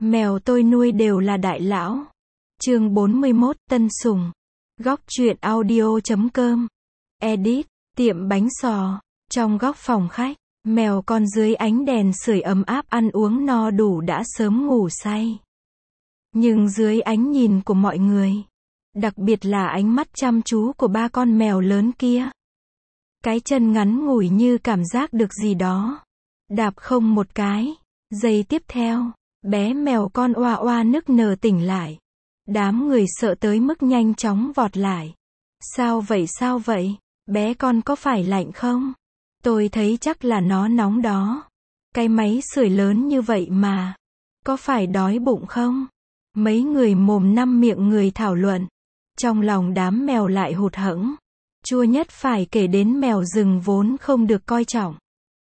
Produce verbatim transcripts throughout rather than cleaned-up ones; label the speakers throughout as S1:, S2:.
S1: Mèo tôi nuôi đều là đại lão. Chương bốn mươi mốt, Tân Sùng. Góc truyện audio chấm com. Edit, tiệm bánh sò. Trong góc phòng khách, mèo con dưới ánh đèn sưởi ấm áp ăn uống no đủ đã sớm ngủ say. Nhưng dưới ánh nhìn của mọi người, đặc biệt là ánh mắt chăm chú của ba con mèo lớn kia, cái chân ngắn ngủi như cảm giác được gì đó. Đạp không một cái, giây tiếp theo, bé mèo con oa oa nức nở tỉnh lại. Đám người sợ tới mức nhanh chóng vọt lại. Sao vậy sao vậy? Bé con có phải lạnh không? Tôi thấy chắc là nó nóng đó. Cái máy sưởi lớn như vậy mà. Có phải đói bụng không? Mấy người mồm năm miệng người thảo luận. Trong lòng đám mèo lại hụt hẫng. Chua nhất phải kể đến mèo rừng vốn không được coi trọng.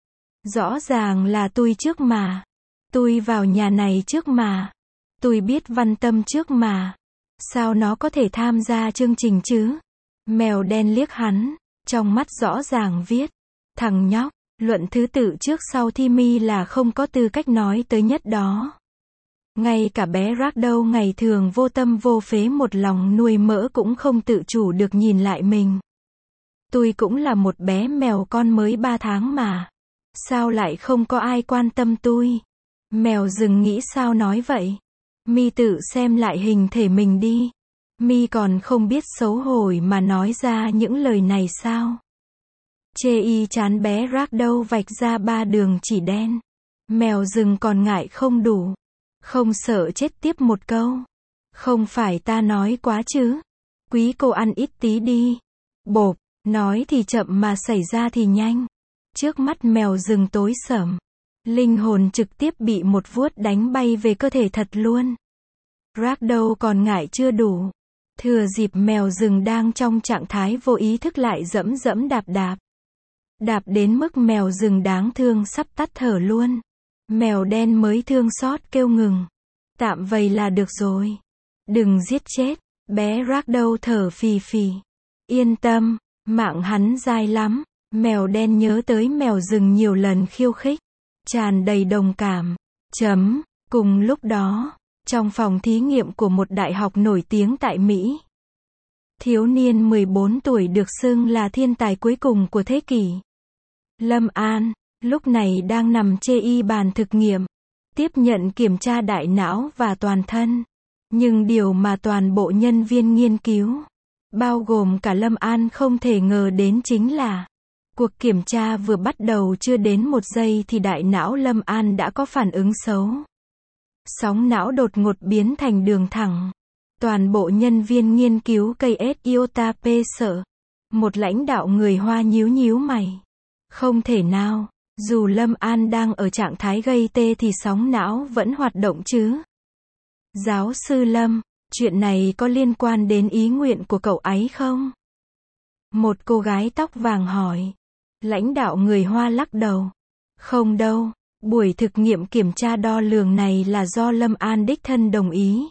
S1: Rõ ràng là tôi trước mà. Tôi vào nhà này trước mà. Tôi biết Văn Tâm trước mà. Sao nó có thể tham gia chương trình chứ? Mèo đen liếc hắn, trong mắt rõ ràng viết. Thằng nhóc, luận thứ tự trước sau thi mi là không có tư cách nói tới nhất đó. Ngay cả bé Ragdoll ngày thường vô tâm vô phế một lòng nuôi mỡ cũng không tự chủ được nhìn lại mình. Tôi cũng là một bé mèo con mới ba tháng mà. Sao lại không có ai quan tâm tôi? Mèo rừng nghĩ sao nói vậy? Mi tự xem lại hình thể mình đi. Mi còn không biết xấu hổ mà nói ra những lời này sao? Chê y chán bé Ragdoll vạch ra ba đường chỉ đen. Mèo rừng còn ngại không đủ. Không sợ chết tiếp một câu. Không phải ta nói quá chứ. Quý cô ăn ít tí đi. Bộp, nói thì chậm mà xảy ra thì nhanh. Trước mắt mèo rừng tối sầm. Linh hồn trực tiếp bị một vuốt đánh bay về cơ thể thật luôn. Ragdoll còn ngại chưa đủ. Thừa dịp mèo rừng đang trong trạng thái vô ý thức lại dẫm dẫm đạp đạp. Đạp đến mức mèo rừng đáng thương sắp tắt thở luôn. Mèo đen mới thương xót kêu ngừng. Tạm vậy là được rồi. Đừng giết chết. Bé Ragdoll thở phì phì. Yên tâm, mạng hắn dai lắm. Mèo đen nhớ tới mèo rừng nhiều lần khiêu khích. Tràn đầy đồng cảm. Chấm. Cùng lúc đó, trong phòng thí nghiệm của một đại học nổi tiếng tại Mỹ, thiếu niên mười bốn tuổi được xưng là thiên tài cuối cùng của thế kỷ, Lâm An, lúc này đang nằm chê y bàn thực nghiệm, tiếp nhận kiểm tra đại não và toàn thân. Nhưng điều mà toàn bộ nhân viên nghiên cứu, bao gồm cả Lâm An không thể ngờ đến chính là, cuộc kiểm tra vừa bắt đầu chưa đến một giây thì đại não Lâm An đã có phản ứng xấu. Sóng não đột ngột biến thành đường thẳng. Toàn bộ nhân viên nghiên cứu cây ét iota p sợ. Một lãnh đạo người Hoa nhíu nhíu mày. Không thể nào, dù Lâm An đang ở trạng thái gây tê thì sóng não vẫn hoạt động chứ. Giáo sư Lâm, chuyện này có liên quan đến ý nguyện của cậu ấy không? Một cô gái tóc vàng hỏi. Lãnh đạo người Hoa lắc đầu. Không đâu. Buổi thực nghiệm kiểm tra đo lường này là do Lâm An đích thân đồng ý.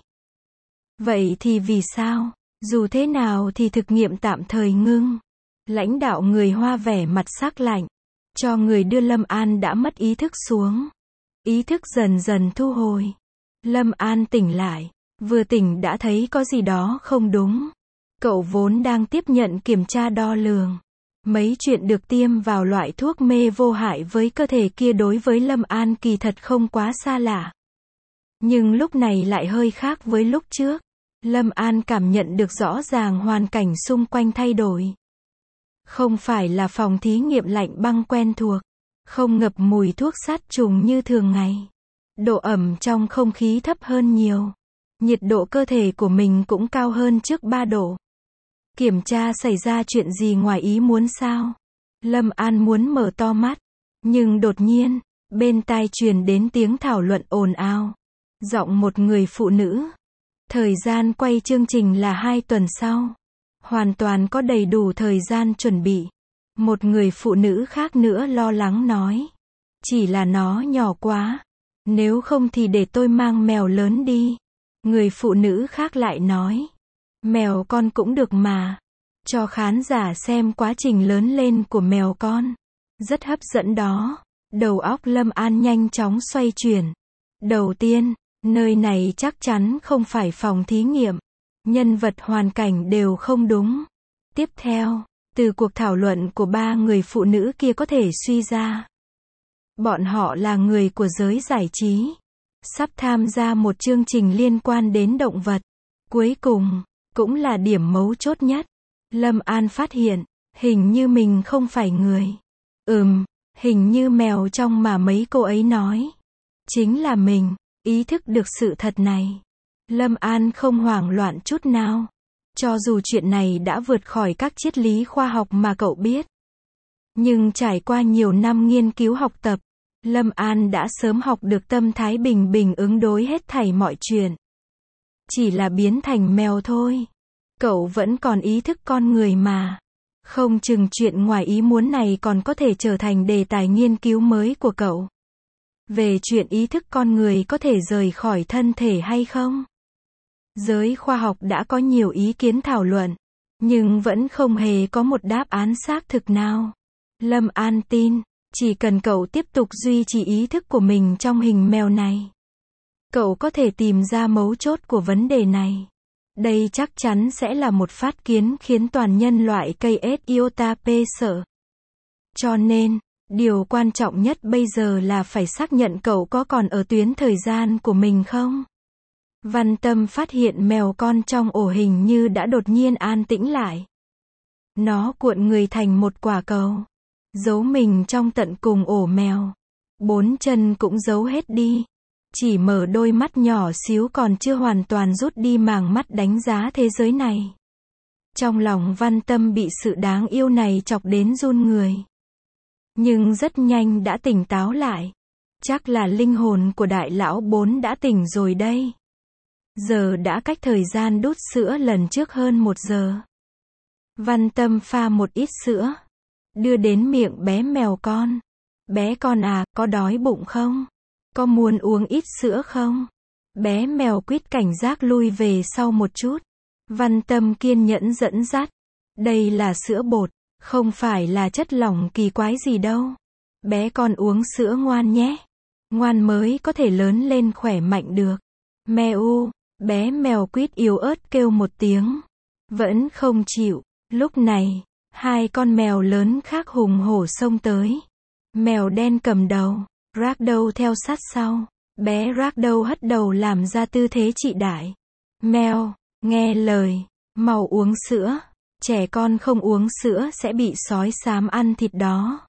S1: Vậy thì vì sao? Dù thế nào thì thực nghiệm tạm thời ngưng. Lãnh đạo người Hoa vẻ mặt sắc lạnh. Cho người đưa Lâm An đã mất ý thức xuống. Ý thức dần dần thu hồi. Lâm An tỉnh lại. Vừa tỉnh đã thấy có gì đó không đúng. Cậu vốn đang tiếp nhận kiểm tra đo lường. Mấy chuyện được tiêm vào loại thuốc mê vô hại với cơ thể kia đối với Lâm An kỳ thật không quá xa lạ. Nhưng lúc này lại hơi khác với lúc trước. Lâm An cảm nhận được rõ ràng hoàn cảnh xung quanh thay đổi. Không phải là phòng thí nghiệm lạnh băng quen thuộc. Không ngập mùi thuốc sát trùng như thường ngày. Độ ẩm trong không khí thấp hơn nhiều. Nhiệt độ cơ thể của mình cũng cao hơn trước ba độ. Kiểm tra xảy ra chuyện gì ngoài ý muốn sao? Lâm An muốn mở to mắt. Nhưng đột nhiên, bên tai truyền đến tiếng thảo luận ồn ào. Giọng một người phụ nữ. Thời gian quay chương trình là hai tuần sau. Hoàn toàn có đầy đủ thời gian chuẩn bị. Một người phụ nữ khác nữa lo lắng nói. Chỉ là nó nhỏ quá. Nếu không thì để tôi mang mèo lớn đi. Người phụ nữ khác lại nói. Mèo con cũng được mà. Cho khán giả xem quá trình lớn lên của mèo con. Rất hấp dẫn đó. Đầu óc Lâm An nhanh chóng xoay chuyển. Đầu tiên, Nơi này chắc chắn không phải phòng thí nghiệm. Nhân vật hoàn cảnh đều không đúng. Tiếp theo, từ cuộc thảo luận của ba người phụ nữ kia có thể suy ra. Bọn họ là người của giới giải trí. Sắp tham gia một chương trình liên quan đến động vật. Cuối cùng, cũng là điểm mấu chốt nhất. Lâm An phát hiện, hình như mình không phải người. Ừm, hình như mèo trong mà mấy cô ấy nói. Chính là mình, ý thức được sự thật này. Lâm An không hoảng loạn chút nào. Cho dù chuyện này đã vượt khỏi các triết lý khoa học mà cậu biết. Nhưng trải qua nhiều năm nghiên cứu học tập, Lâm An đã sớm học được tâm thái bình bình ứng đối hết thảy mọi chuyện. Chỉ là biến thành mèo thôi. Cậu vẫn còn ý thức con người mà. Không chừng chuyện ngoài ý muốn này còn có thể trở thành đề tài nghiên cứu mới của cậu. Về chuyện ý thức con người có thể rời khỏi thân thể hay không? Giới khoa học đã có nhiều ý kiến thảo luận, nhưng vẫn không hề có một đáp án xác thực nào. Lâm An tin, chỉ cần cậu tiếp tục duy trì ý thức của mình trong hình mèo này, cậu có thể tìm ra mấu chốt của vấn đề này. Đây chắc chắn sẽ là một phát kiến khiến toàn nhân loại cây ét iota p sợ. Cho nên, điều quan trọng nhất bây giờ là phải xác nhận cậu có còn ở tuyến thời gian của mình không? Văn Tâm phát hiện mèo con trong ổ hình như đã đột nhiên an tĩnh lại. Nó cuộn người thành một quả cầu, giấu mình trong tận cùng ổ mèo. Bốn chân cũng giấu hết đi. Chỉ mở đôi mắt nhỏ xíu còn chưa hoàn toàn rút đi màng mắt đánh giá thế giới này. Trong lòng Văn Tâm bị sự đáng yêu này chọc đến run người. Nhưng rất nhanh đã tỉnh táo lại. Chắc là linh hồn của đại lão bốn đã tỉnh rồi đây. Giờ đã cách thời gian đút sữa lần trước hơn một giờ. Văn Tâm pha một ít sữa, đưa đến miệng bé mèo con. Bé con à, có đói bụng không? Có muốn uống ít sữa không? Bé mèo quýt cảnh giác lui về sau một chút. Văn Tâm kiên nhẫn dẫn dắt. Đây là sữa bột, không phải là chất lỏng kỳ quái gì đâu. Bé con uống sữa ngoan nhé. Ngoan mới có thể lớn lên khỏe mạnh được. Mèo, bé mèo quýt yếu ớt kêu một tiếng. Vẫn không chịu. Lúc này, hai con mèo lớn khác hùng hổ xông tới. Mèo đen cầm đầu, Ragdoll theo sát sau. Bé Ragdoll hất đầu làm ra tư thế trị đại. Mèo, nghe lời, mau uống sữa. Trẻ con không uống sữa sẽ bị sói xám ăn thịt đó.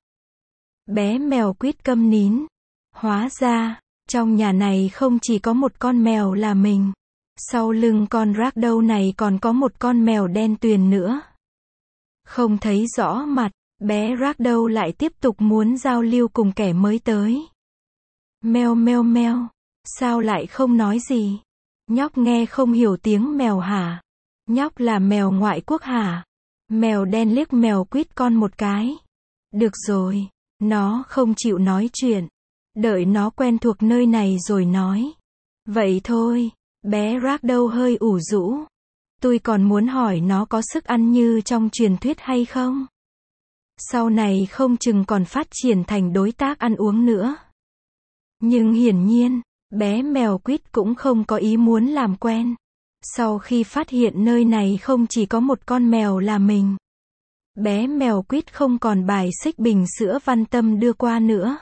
S1: Bé mèo quýt câm nín. Hóa ra, trong nhà này không chỉ có một con mèo là mình. Sau lưng con Ragdoll này còn có một con mèo đen tuyền nữa. Không thấy rõ mặt, bé Ragdoll lại tiếp tục muốn giao lưu cùng kẻ mới tới. Meo meo meo, sao lại không nói gì? Nhóc nghe không hiểu tiếng mèo hả? Nhóc là mèo ngoại quốc hả? Mèo đen liếc mèo quýt con một cái. Được rồi, nó không chịu nói chuyện. Đợi nó quen thuộc nơi này rồi nói. Vậy thôi, bé Ragdoll hơi ủ rũ. Tôi còn muốn hỏi nó có sức ăn như trong truyền thuyết hay không? Sau này không chừng còn phát triển thành đối tác ăn uống nữa. Nhưng hiển nhiên, bé mèo quýt cũng không có ý muốn làm quen. Sau khi phát hiện nơi này không chỉ có một con mèo là mình, bé mèo quýt không còn bài xích bình sữa Văn Tâm đưa qua nữa.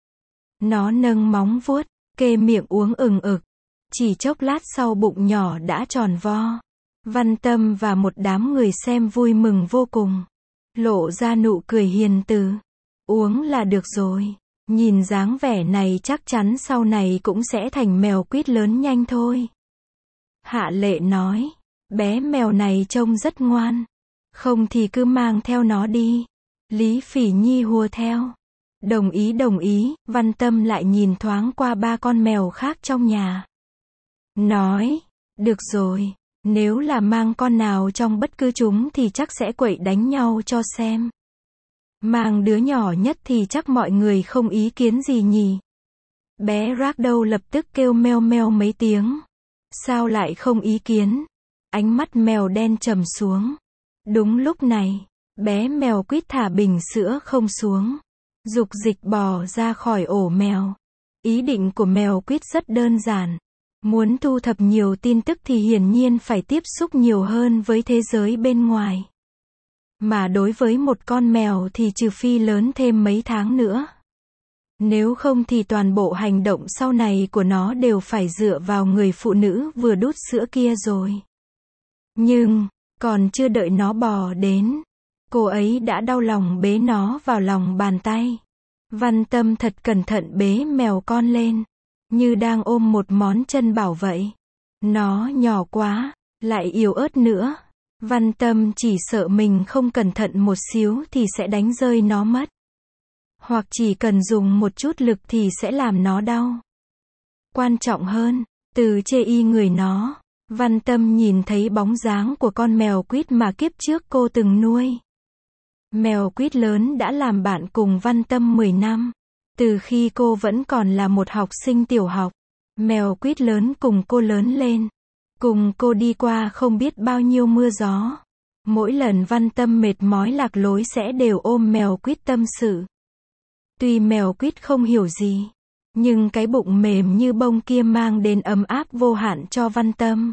S1: Nó nâng móng vuốt, kê miệng uống ừng ực. Chỉ chốc lát sau bụng nhỏ đã tròn vo. Văn Tâm và một đám người xem vui mừng vô cùng. Lộ ra nụ cười hiền từ. Uống là được rồi. Nhìn dáng vẻ này chắc chắn sau này cũng sẽ thành mèo quýt lớn nhanh thôi. Hạ Lệ nói. Bé mèo này trông rất ngoan. Không thì cứ mang theo nó đi. Lý Phỉ Nhi hùa theo. Đồng ý đồng ý. Văn Tâm lại nhìn thoáng qua ba con mèo khác trong nhà. Nói. Được rồi. Nếu là mang con nào trong bất cứ chúng thì chắc sẽ quậy đánh nhau cho xem. Mang đứa nhỏ nhất thì chắc mọi người không ý kiến gì nhỉ. Bé Ragdoll lập tức kêu meo meo mấy tiếng. Sao lại không ý kiến? Ánh mắt mèo đen trầm xuống. Đúng lúc này, bé mèo quýt thả bình sữa không xuống. Dục dịch bò ra khỏi ổ mèo. Ý định của mèo quýt rất đơn giản. Muốn thu thập nhiều tin tức thì hiển nhiên phải tiếp xúc nhiều hơn với thế giới bên ngoài. Mà đối với một con mèo thì trừ phi lớn thêm mấy tháng nữa. Nếu không thì toàn bộ hành động sau này của nó đều phải dựa vào người phụ nữ vừa đút sữa kia rồi. Nhưng, còn chưa đợi nó bò đến, cô ấy đã đau lòng bế nó vào lòng bàn tay. Văn Tâm thật cẩn thận bế mèo con lên, như đang ôm một món chân bảo vậy. Nó nhỏ quá, lại yếu ớt nữa. Văn Tâm chỉ sợ mình không cẩn thận một xíu thì sẽ đánh rơi nó mất. Hoặc chỉ cần dùng một chút lực thì sẽ làm nó đau. Quan trọng hơn, từ chê y người nó, Văn Tâm nhìn thấy bóng dáng của con mèo quýt mà kiếp trước cô từng nuôi. Mèo quýt lớn đã làm bạn cùng Văn Tâm mười năm. Từ khi cô vẫn còn là một học sinh tiểu học, mèo quýt lớn cùng cô lớn lên. Cùng cô đi qua không biết bao nhiêu mưa gió. Mỗi lần Văn Tâm mệt mỏi lạc lối sẽ đều ôm mèo quýt tâm sự. Tuy mèo quýt không hiểu gì, nhưng cái bụng mềm như bông kia mang đến ấm áp vô hạn cho Văn Tâm.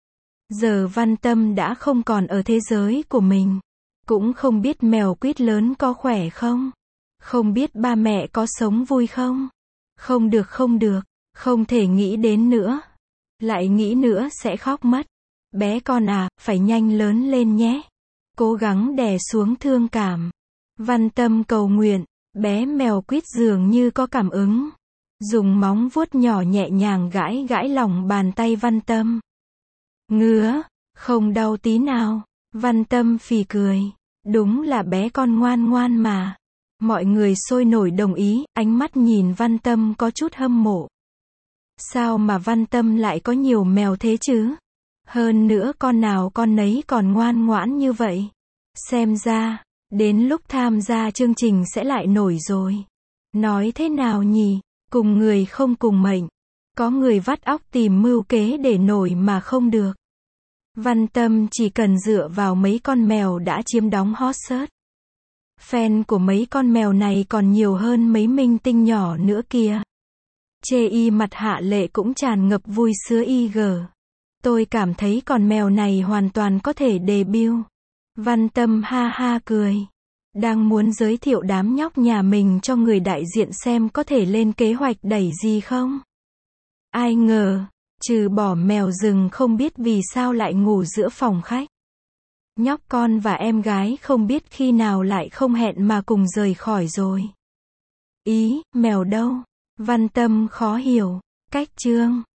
S1: Giờ Văn Tâm đã không còn ở thế giới của mình. Cũng không biết mèo quýt lớn có khỏe không? Không biết ba mẹ có sống vui không? Không được không được, không thể nghĩ đến nữa. Lại nghĩ nữa sẽ khóc mất. Bé con à, phải nhanh lớn lên nhé. Cố gắng đè xuống thương cảm. Văn Tâm cầu nguyện, bé mèo quýt dường như có cảm ứng. Dùng móng vuốt nhỏ nhẹ nhàng gãi gãi lòng bàn tay Văn Tâm. Ngứa, không đau tí nào. Văn Tâm phì cười. Đúng là bé con ngoan ngoan mà. Mọi người sôi nổi đồng ý, ánh mắt nhìn Văn Tâm có chút hâm mộ. Sao mà Văn Tâm lại có nhiều mèo thế chứ? Hơn nữa con nào con nấy còn ngoan ngoãn như vậy. Xem ra, đến lúc tham gia chương trình sẽ lại nổi rồi. Nói thế nào nhỉ? Cùng người không cùng mệnh. Có người vắt óc tìm mưu kế để nổi mà không được. Văn Tâm chỉ cần dựa vào mấy con mèo đã chiếm đóng hot search. Fan của mấy con mèo này còn nhiều hơn mấy minh tinh nhỏ nữa kìa. Chê y mặt Hạ Lệ cũng tràn ngập vui sứa y gờ. Tôi cảm thấy con mèo này hoàn toàn có thể debut. Văn Tâm ha ha cười. Đang muốn giới thiệu đám nhóc nhà mình cho người đại diện xem có thể lên kế hoạch đẩy gì không? Ai ngờ, trừ bỏ mèo rừng không biết vì sao lại ngủ giữa phòng khách. Nhóc con và em gái không biết khi nào lại không hẹn mà cùng rời khỏi rồi. Ý, mèo đâu? Văn Tâm khó hiểu. Cách chương